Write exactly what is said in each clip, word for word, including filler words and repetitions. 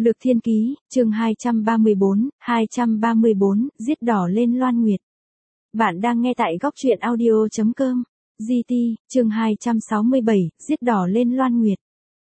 Lược Thiên Ký, chương hai trăm ba mươi bốn, hai trăm ba mươi bốn, giết đỏ lên Loan Nguyệt. Bạn đang nghe tại góc truyện audio chấm com. giê tê, chương hai trăm sáu mươi bảy, giết đỏ lên Loan Nguyệt.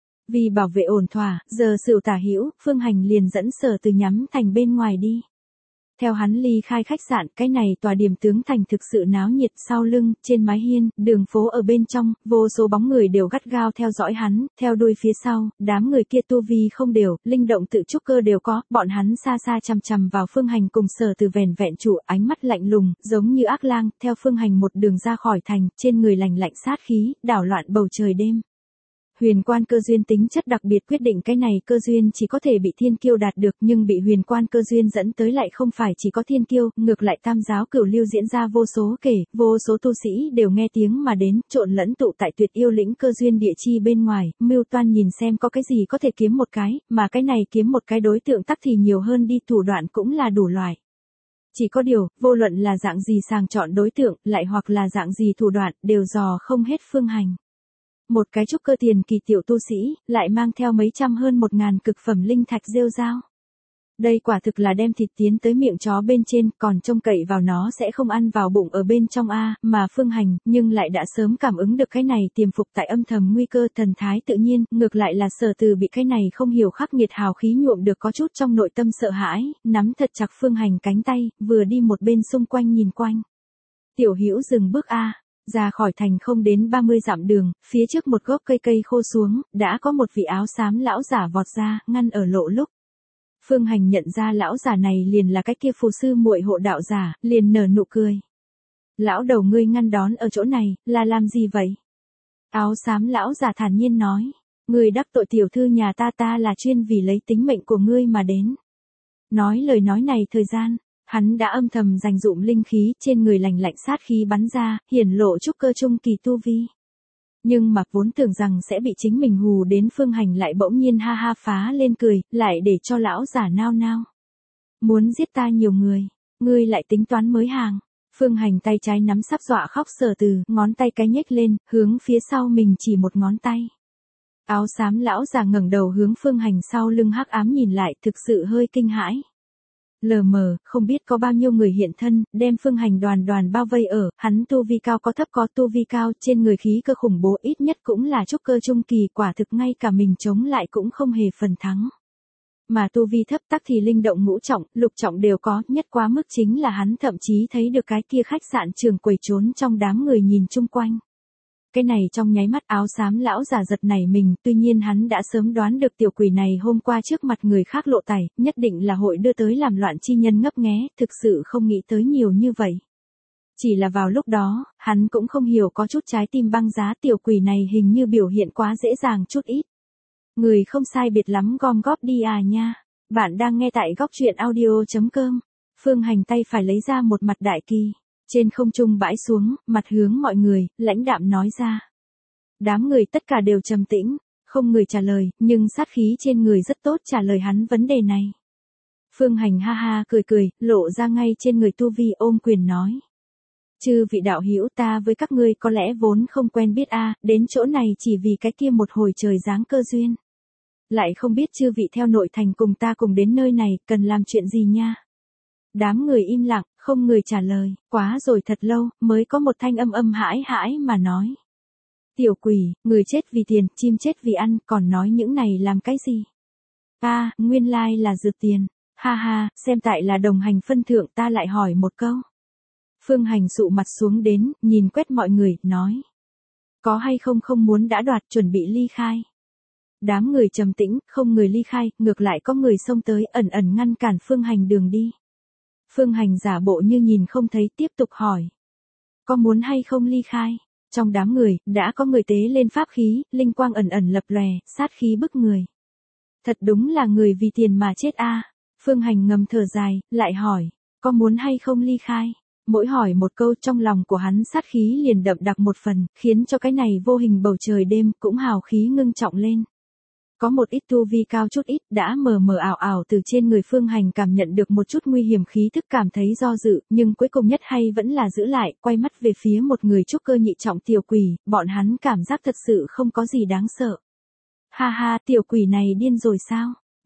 Vì bảo vệ ổn thỏa, giờ Sửu tả hữu, Phương Hành liền dẫn Sở Từ nhắm thành bên ngoài đi. Theo hắn ly khai khách sạn, cái này tòa điểm tướng thành thực sự náo nhiệt, sau lưng, trên mái hiên, đường phố ở bên trong, vô số bóng người đều gắt gao theo dõi hắn, theo đuôi phía sau, đám người kia tu vi không đều, linh động tự trúc cơ đều có, bọn hắn xa xa chằm chằm vào Phương Hành cùng Sở Từ vẻn vẹn chủ, ánh mắt lạnh lùng, giống như ác lang, theo Phương Hành một đường ra khỏi thành, trên người lành lạnh sát khí, đảo loạn bầu trời đêm. Huyền quan cơ duyên tính chất đặc biệt quyết định cái này cơ duyên chỉ có thể bị thiên kiêu đạt được, nhưng bị huyền quan cơ duyên dẫn tới lại không phải chỉ có thiên kiêu, ngược lại tam giáo cửu lưu diễn ra vô số kể, vô số tu sĩ đều nghe tiếng mà đến, trộn lẫn tụ tại tuyệt yêu lĩnh cơ duyên địa chi bên ngoài, mưu toan nhìn xem có cái gì có thể kiếm một cái, mà cái này kiếm một cái đối tượng tắc thì nhiều hơn đi, thủ đoạn cũng là đủ loại. Chỉ có điều, vô luận là dạng gì sàng chọn đối tượng, lại hoặc là dạng gì thủ đoạn, đều dò không hết Phương Hành. Một cái trúc cơ tiền kỳ tiểu tu sĩ, lại mang theo mấy trăm hơn một ngàn cực phẩm linh thạch rêu rao. Đây quả thực là đem thịt tiến tới miệng chó bên trên, còn trông cậy vào nó sẽ không ăn vào bụng ở bên trong a, mà Phương Hành, nhưng lại đã sớm cảm ứng được cái này tiềm phục tại âm thầm nguy cơ, thần thái tự nhiên, ngược lại là Sở Từ bị cái này không hiểu khắc nghiệt hào khí nhuộm được có chút trong nội tâm sợ hãi, nắm thật chặt Phương Hành cánh tay, vừa đi một bên xung quanh nhìn quanh. Tiểu Hữu dừng bước a. Ra khỏi thành không đến ba mươi dặm đường, phía trước một gốc cây cây khô xuống, đã có một vị áo xám lão giả vọt ra, ngăn ở lộ lúc. Phương Hành nhận ra lão giả này liền là cái kia phù sư muội hộ đạo giả, liền nở nụ cười. Lão đầu ngươi ngăn đón ở chỗ này, là làm gì vậy? Áo xám lão giả thản nhiên nói, ngươi đắc tội tiểu thư nhà ta, ta là chuyên vì lấy tính mệnh của ngươi mà đến. Nói lời nói này thời gian, hắn đã âm thầm dành dụm linh khí, trên người lành lạnh sát khí bắn ra, hiển lộ trúc cơ trung kỳ tu vi. Nhưng mà vốn tưởng rằng sẽ bị chính mình hù đến, Phương Hành lại bỗng nhiên ha ha phá lên cười, lại để cho lão giả nao nao. Muốn giết ta nhiều người, ngươi lại tính toán mới hàng. Phương Hành tay trái nắm sắp dọa khóc Sở Từ, ngón tay cái nhếch lên, hướng phía sau mình chỉ một ngón tay. Áo xám lão giả ngẩng đầu hướng Phương Hành sau lưng hắc ám nhìn lại, thực sự hơi kinh hãi. Lờ mờ, không biết có bao nhiêu người hiện thân, đem Phương Hành đoàn đoàn bao vây ở, hắn tu vi cao có thấp có tu vi cao, trên người khí cơ khủng bố ít nhất cũng là trúc cơ trung kỳ, quả thực ngay cả mình chống lại cũng không hề phần thắng. Mà tu vi thấp tắc thì linh động ngũ trọng, lục trọng đều có, nhất quá mức chính là hắn thậm chí thấy được cái kia khách sạn trường quầy trốn trong đám người nhìn chung quanh. Cái này trong nháy mắt áo xám lão giả giật nảy mình, tuy nhiên hắn đã sớm đoán được tiểu quỷ này hôm qua trước mặt người khác lộ tài, nhất định là hội đưa tới làm loạn chi nhân ngấp nghé, thực sự không nghĩ tới nhiều như vậy. Chỉ là vào lúc đó, hắn cũng không hiểu có chút trái tim băng giá, tiểu quỷ này hình như biểu hiện quá dễ dàng chút ít. Người không sai biệt lắm gom góp đi à nha. Bạn đang nghe tại góc truyện audio chấm com. Phương Hành tay phải lấy ra một mặt đại kỳ. Trên không trung bãi xuống, mặt hướng mọi người, lãnh đạm nói ra. Đám người tất cả đều trầm tĩnh, không người trả lời, nhưng sát khí trên người rất tốt trả lời hắn vấn đề này. Phương Hành ha ha cười cười, lộ ra ngay trên người tu vi, ôm quyền nói. Chư vị đạo hữu, ta với các ngươi có lẽ vốn không quen biết a, đến chỗ này chỉ vì cái kia một hồi trời giáng cơ duyên. Lại không biết chư vị theo nội thành cùng ta cùng đến nơi này, cần làm chuyện gì nha. Đám người im lặng, không người trả lời, quá rồi thật lâu, mới có một thanh âm âm hãi hãi mà nói. Tiểu quỷ, người chết vì tiền, chim chết vì ăn, còn nói những này làm cái gì? À, nguyên lai là dược tiền, ha ha, xem tại là đồng hành phân thượng, ta lại hỏi một câu. Phương Hành sụ mặt xuống đến, nhìn quét mọi người, nói. Có hay không không muốn đã đoạt, chuẩn bị ly khai. Đám người trầm tĩnh, không người ly khai, ngược lại có người xông tới, ẩn ẩn ngăn cản Phương Hành đường đi. Phương Hành giả bộ như nhìn không thấy, tiếp tục hỏi. Có muốn hay không ly khai? Trong đám người, đã có người tế lên pháp khí, linh quang ẩn ẩn lập lòe, sát khí bức người. Thật đúng là người vì tiền mà chết a. Phương Hành ngầm thở dài, lại hỏi. Có muốn hay không ly khai? Mỗi hỏi một câu, trong lòng của hắn sát khí liền đậm đặc một phần, khiến cho cái này vô hình bầu trời đêm cũng hào khí ngưng trọng lên. Có một ít tu vi cao chút ít, đã mờ mờ ảo ảo từ trên người Phương Hành cảm nhận được một chút nguy hiểm khí thức, cảm thấy do dự, nhưng cuối cùng nhất hay vẫn là giữ lại, quay mắt về phía một người trúc cơ nhị trọng tiểu quỷ, bọn hắn cảm giác thật sự không có gì đáng sợ. Ha ha, tiểu quỷ này điên rồi sao?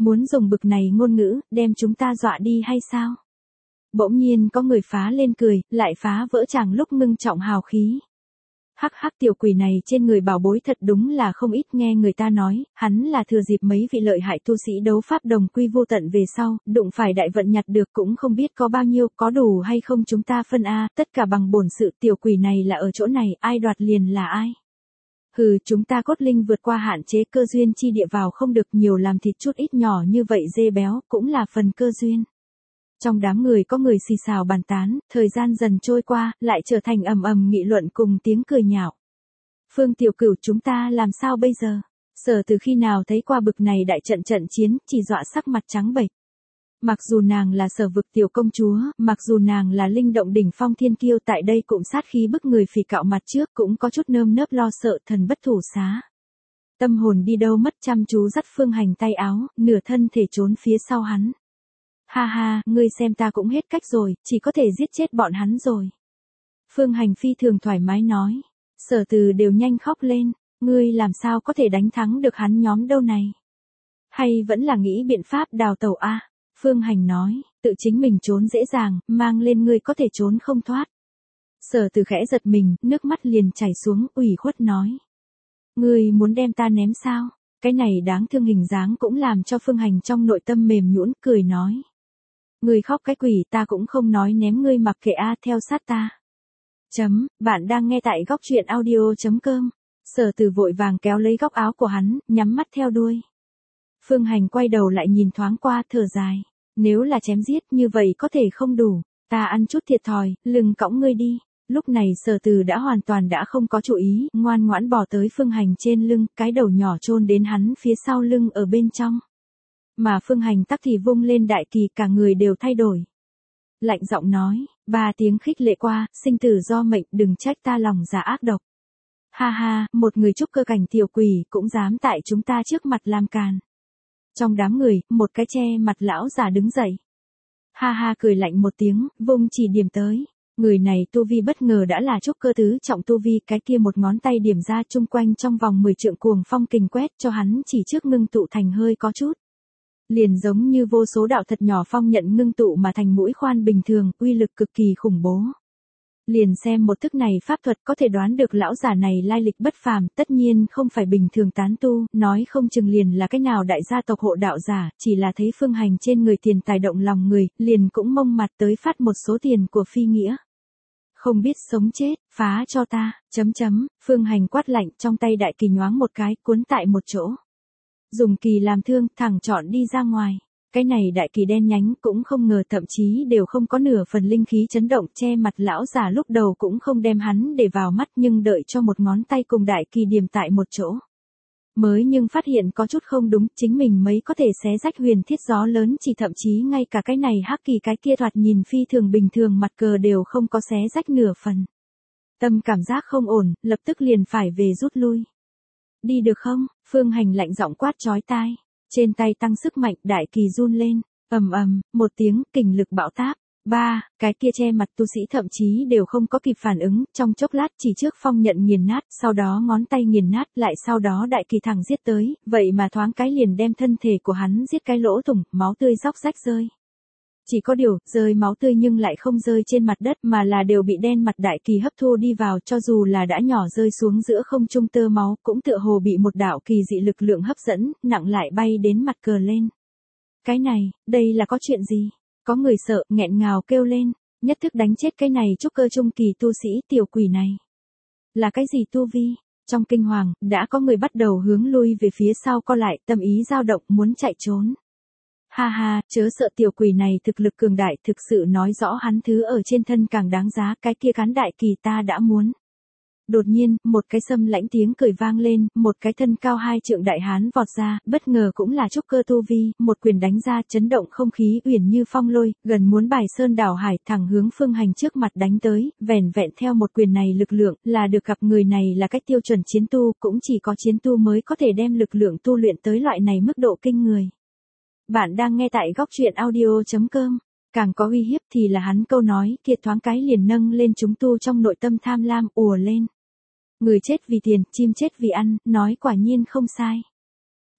Muốn dùng bực này ngôn ngữ, đem chúng ta dọa đi hay sao? Bỗng nhiên có người phá lên cười, lại phá vỡ chàng lúc ngưng trọng hào khí. Hắc hắc, tiểu quỷ này trên người bảo bối thật đúng là không ít, nghe người ta nói, hắn là thừa dịp mấy vị lợi hại tu sĩ đấu pháp đồng quy vô tận về sau, đụng phải đại vận nhặt được cũng không biết có bao nhiêu, có đủ hay không chúng ta phân a, tất cả bằng bổn sự, tiểu quỷ này là ở chỗ này, ai đoạt liền là ai. Hừ, chúng ta cốt linh vượt qua hạn chế cơ duyên chi địa vào không được, nhiều làm thịt chút ít nhỏ như vậy dê béo, cũng là phần cơ duyên. Trong đám người có người xì xào bàn tán, thời gian dần trôi qua, lại trở thành ầm ầm nghị luận cùng tiếng cười nhạo. Phương Tiểu Cửu, chúng ta làm sao bây giờ? Sở Từ khi nào thấy qua bực này đại trận trận chiến, chỉ dọa sắc mặt trắng bệch. Mặc dù nàng là Sở Vực tiểu công chúa, mặc dù nàng là linh động đỉnh phong thiên kiêu, tại đây cũng sát khí bức người phì cạo mặt trước, cũng có chút nơm nớp lo sợ, thần bất thủ xá. Tâm hồn đi đâu mất, chăm chú dắt Phương Hành tay áo, nửa thân thể trốn phía sau hắn. Ha ha, ngươi xem ta cũng hết cách rồi, chỉ có thể giết chết bọn hắn rồi. Phương Hành phi thường thoải mái nói. Sở Từ đều nhanh khóc lên, ngươi làm sao có thể đánh thắng được hắn nhóm đâu này? Hay vẫn là nghĩ biện pháp đào tẩu a? Phương Hành nói, tự chính mình trốn dễ dàng, mang lên ngươi có thể trốn không thoát. Sở Từ khẽ giật mình, nước mắt liền chảy xuống, ủy khuất nói. Ngươi muốn đem ta ném sao? Cái này đáng thương hình dáng cũng làm cho Phương Hành trong nội tâm mềm nhũn, cười nói. Ngươi khóc cái quỷ, ta cũng không nói ném ngươi, mặc kệ a, theo sát ta. Chấm, bạn đang nghe tại góc truyện audio chấm com. Sở Từ vội vàng kéo lấy góc áo của hắn, nhắm mắt theo đuôi. Phương Hành quay đầu lại nhìn thoáng qua, thở dài. Nếu là chém giết như vậy có thể không đủ, ta ăn chút thiệt thòi, lưng cõng ngươi đi. Lúc này Sở Từ đã hoàn toàn đã không có chủ ý, ngoan ngoãn bò tới Phương Hành trên lưng, cái đầu nhỏ chôn đến hắn phía sau lưng ở bên trong. Mà Phương Hành tắc thì vung lên đại kỳ, cả người đều thay đổi. Lạnh giọng nói, ba tiếng khích lệ qua, sinh tử do mệnh, đừng trách ta lòng dạ ác độc. Ha ha, một người trúc cơ cảnh tiểu quỷ cũng dám tại chúng ta trước mặt làm càn. Trong đám người, một cái che mặt lão già đứng dậy. Ha ha cười lạnh một tiếng, vung chỉ điểm tới. Người này tu vi bất ngờ đã là trúc cơ tứ trọng tu vi, cái kia một ngón tay điểm ra chung quanh trong vòng mười trượng cuồng phong kình quét cho hắn chỉ trước ngưng tụ thành hơi có chút. Liền giống như vô số đạo thật nhỏ phong nhận ngưng tụ mà thành mũi khoan bình thường, uy lực cực kỳ khủng bố. Liền xem một thức này pháp thuật có thể đoán được lão giả này lai lịch bất phàm, tất nhiên không phải bình thường tán tu, nói không chừng liền là cái nào đại gia tộc hộ đạo giả, chỉ là thấy Phương Hành trên người tiền tài động lòng người, liền cũng mông mặt tới phát một số tiền của phi nghĩa. Không biết sống chết, phá cho ta, chấm chấm, Phương Hành quát lạnh, trong tay đại kỳ nhoáng một cái, cuốn tại một chỗ. Dùng kỳ làm thương, thẳng chọn đi ra ngoài. Cái này đại kỳ đen nhánh cũng không ngờ, thậm chí đều không có nửa phần linh khí chấn động, che mặt lão già lúc đầu cũng không đem hắn để vào mắt, nhưng đợi cho một ngón tay cùng đại kỳ điểm tại một chỗ. Mới nhưng phát hiện có chút không đúng, chính mình mấy có thể xé rách huyền thiết gió lớn, chỉ thậm chí ngay cả cái này hắc kỳ cái kia thoạt nhìn phi thường bình thường mặt cờ đều không có xé rách nửa phần. Tâm cảm giác không ổn, lập tức liền phải về rút lui. Đi được không? Phương Hành lạnh giọng quát chói tai. Trên tay tăng sức mạnh, đại kỳ run lên, ầm ầm, một tiếng, kình lực bão táp. Ba, cái kia che mặt tu sĩ thậm chí đều không có kịp phản ứng, trong chốc lát chỉ trước phong nhận nghiền nát, sau đó ngón tay nghiền nát, lại sau đó đại kỳ thẳng giết tới, vậy mà thoáng cái liền đem thân thể của hắn giết cái lỗ thủng, máu tươi róc rách rơi. Chỉ có điều, rơi máu tươi nhưng lại không rơi trên mặt đất mà là đều bị đen mặt đại kỳ hấp thu đi vào, cho dù là đã nhỏ rơi xuống giữa không trung tơ máu, cũng tựa hồ bị một đạo kỳ dị lực lượng hấp dẫn, nặng lại bay đến mặt cờ lên. Cái này, đây là có chuyện gì? Có người sợ, nghẹn ngào kêu lên, nhất thức đánh chết cái này trúc cơ trung kỳ tu sĩ tiểu quỷ này. Là cái gì tu vi? Trong kinh hoàng, đã có người bắt đầu hướng lui về phía sau co lại, tâm ý dao động muốn chạy trốn. Ha ha, chớ sợ, tiểu quỷ này thực lực cường đại, thực sự nói rõ hắn thứ ở trên thân càng đáng giá, cái kia cán đại kỳ ta đã muốn. Đột nhiên, một cái xâm lãnh tiếng cười vang lên, một cái thân cao hai trượng đại hán vọt ra, bất ngờ cũng là trúc cơ tu vi, một quyền đánh ra, chấn động không khí uyển như phong lôi, gần muốn bài sơn đảo hải, thẳng hướng Phương Hành trước mặt đánh tới, vẻn vẹn theo một quyền này lực lượng, là được gặp người này là cách tiêu chuẩn chiến tu, cũng chỉ có chiến tu mới có thể đem lực lượng tu luyện tới loại này mức độ kinh người. Bạn đang nghe tại góc truyện audio chấm com. Càng có uy hiếp thì là hắn câu nói kia thoáng cái liền nâng lên chúng tu trong nội tâm tham lam ùa lên. Người chết vì tiền, chim chết vì ăn, nói quả nhiên không sai.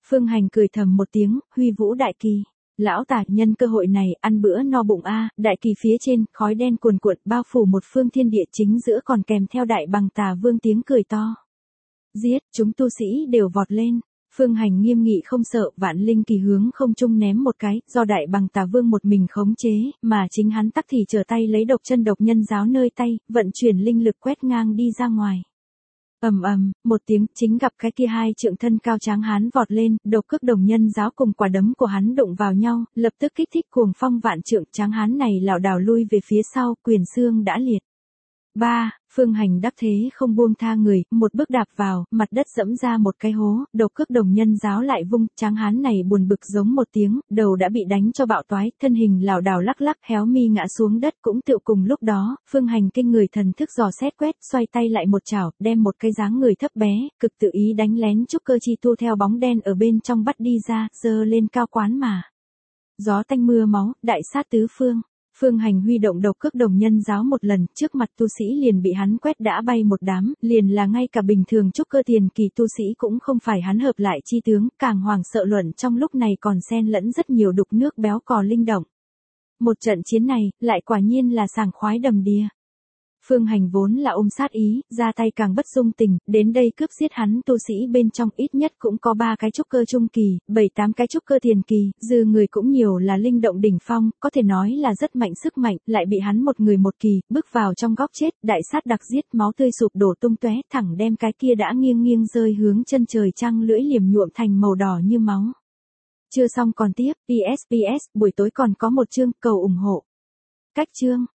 Phương Hành cười thầm một tiếng, huy vũ đại kỳ. Lão tả nhân cơ hội này ăn bữa no bụng a, đại kỳ phía trên, khói đen cuồn cuộn bao phủ một phương thiên địa chính giữa còn kèm theo đại bằng tà vương tiếng cười to. Giết, chúng tu sĩ đều vọt lên. Phương Hành nghiêm nghị không sợ, vạn linh kỳ hướng không trung ném một cái, do đại bằng tà vương một mình khống chế, mà chính hắn tắc thì trở tay lấy độc chân độc nhân giáo nơi tay, vận chuyển linh lực quét ngang đi ra ngoài. Ầm ầm, một tiếng, chính gặp cái kia hai trượng thân cao tráng hán vọt lên, độc cước đồng nhân giáo cùng quả đấm của hắn đụng vào nhau, lập tức kích thích cuồng phong vạn trượng, tráng hán này lảo đảo lui về phía sau, quyền xương đã liệt. Ba, Phương Hành đắc thế không buông tha người, một bước đạp vào, mặt đất dẫm ra một cái hố, độc cước đồng nhân giáo lại vung, tráng hán này buồn bực giống một tiếng, đầu đã bị đánh cho bạo toái, thân hình lảo đảo lắc lắc, héo mi ngã xuống đất cũng tựu cùng lúc đó, Phương Hành kinh người thần thức dò xét quét, xoay tay lại một chảo, đem một cái dáng người thấp bé, cực tự ý đánh lén trúc cơ chi tu theo bóng đen ở bên trong bắt đi ra, giơ lên cao quán mà. Gió tanh mưa máu, đại sát tứ phương. Phương Hành huy động độc cước đồng nhân giáo một lần, trước mặt tu sĩ liền bị hắn quét đã bay một đám, liền là ngay cả bình thường trúc cơ tiền kỳ tu sĩ cũng không phải hắn hợp lại chi tướng, càng hoàng sợ luận trong lúc này còn xen lẫn rất nhiều đục nước béo cò linh động. Một trận chiến này, lại quả nhiên là sảng khoái đầm đìa. Phương Hành vốn là ôm sát ý, ra tay càng bất dung tình, đến đây cướp giết hắn tu sĩ bên trong ít nhất cũng có ba cái trúc cơ trung kỳ, bảy tám cái trúc cơ tiền kỳ, dư người cũng nhiều là linh động đỉnh phong, có thể nói là rất mạnh sức mạnh, lại bị hắn một người một kỳ, bước vào trong góc chết, đại sát đặc giết, máu tươi sụp đổ tung tóe, thẳng đem cái kia đã nghiêng nghiêng rơi hướng chân trời trăng lưỡi liềm nhuộm thành màu đỏ như máu. Chưa xong còn tiếp, pê ét pê ét, buổi tối còn có một chương, cầu ủng hộ. Cách chương